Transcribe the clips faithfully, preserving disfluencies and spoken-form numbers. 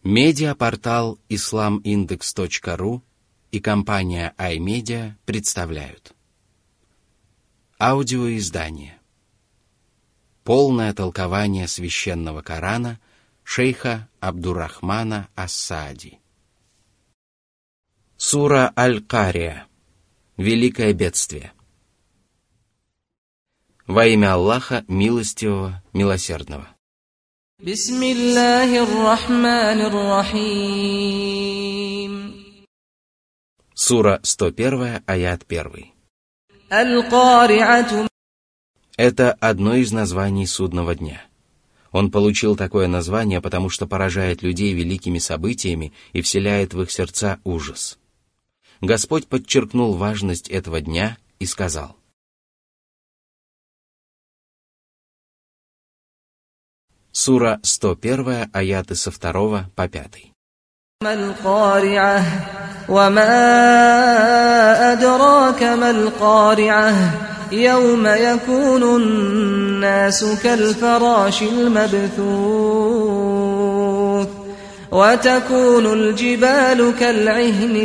Медиапортал ислам индекс точка ру и компания iMedia представляют аудиоиздание «Полное толкование священного Корана» шейха Абдуррахмана ас-Саади. Сура Аль-Кария. Великое бедствие. Во имя Аллаха, милостивого, милосердного. Бисмиллахир-рахманир-рахим. Сура сто один, аят один. Аль-Кариату. Это одно из названий судного дня. Он получил такое название, потому что поражает людей великими событиями и вселяет в их сердца ужас. Господь подчеркнул важность этого дня и сказал: Сура сто один, аяты со второго по пятый. Маль-Кари'ah, ва ма адрака маль-Кари'ah. يوم يكون الناس كالفراش المبثوث وتكون الجبال كالعهن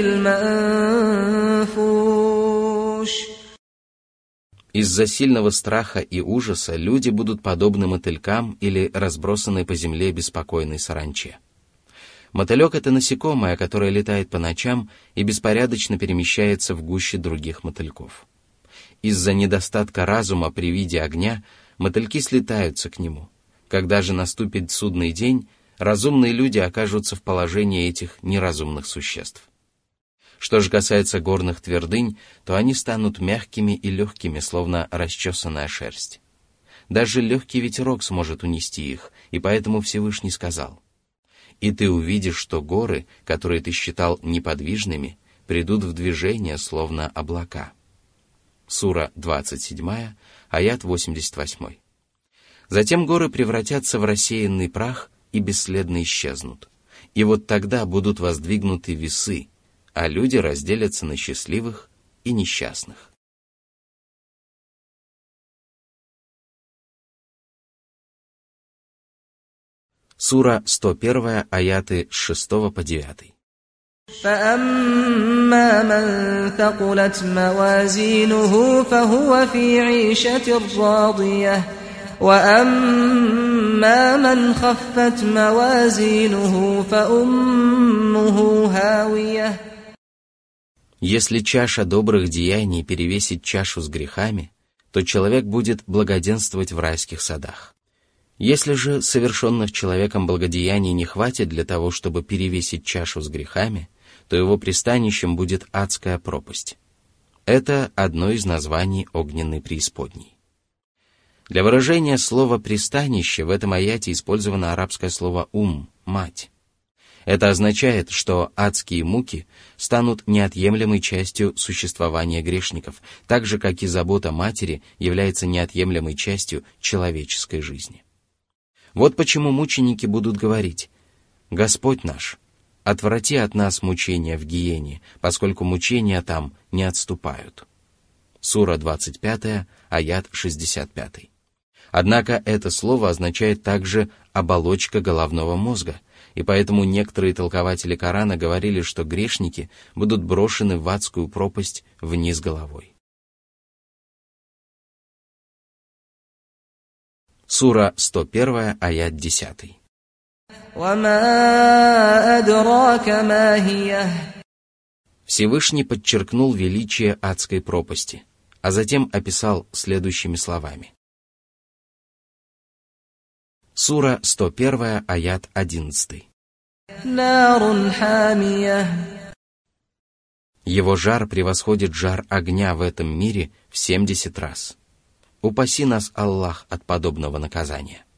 المنفوش. Из-за сильного страха и ужаса люди будут подобны мотылькам или разбросанной по земле беспокойной саранче. Мотылек — это насекомое, которое летает по ночам и беспорядочно перемещается в гуще других мотыльков. Из-за недостатка разума при виде огня мотыльки слетаются к нему. Когда же наступит судный день, разумные люди окажутся в положении этих неразумных существ. Что же касается горных твердынь, то они станут мягкими и легкими, словно расчесанная шерсть. Даже легкий ветерок сможет унести их, и поэтому Всевышний сказал: «И ты увидишь, что горы, которые ты считал неподвижными, придут в движение, словно облака». Сура двадцать семь, аят восемьдесят восемь. Затем горы превратятся в рассеянный прах и бесследно исчезнут. И вот тогда будут воздвигнуты весы, а люди разделятся на счастливых и несчастных. Сура сто один, аяты с шестого по девятый. فأما من ثقلت موازينه فهو في عيشة راضية وأما من خفت موازينه فأمه هاوية. Если чаша добрых деяний перевесит чашу с грехами, то человек будет благоденствовать в райских садах. Если же совершенных человеком благодеяний не хватит для того, чтобы перевесить чашу с грехами, то его пристанищем будет адская пропасть. Это одно из названий огненной преисподней. Для выражения слова «пристанище» в этом аяте использовано арабское слово «ум» — «мать». Это означает, что адские муки станут неотъемлемой частью существования грешников, так же, как и забота матери является неотъемлемой частью человеческой жизни. Вот почему мученики будут говорить: «Господь наш, отврати от нас мучения в гиене, поскольку мучения там не отступают». Сура двадцать пять, аят шестьдесят пять. Однако это слово означает также «оболочка головного мозга», и поэтому некоторые толкователи Корана говорили, что грешники будут брошены в адскую пропасть вниз головой. Сура сто один, аят десять. Всевышний подчеркнул величие адской пропасти, а затем описал следующими словами. Сура сто один, аят одиннадцать. Его жар превосходит жар огня в этом мире в семьдесят раз. Упаси нас, Аллах, от подобного наказания.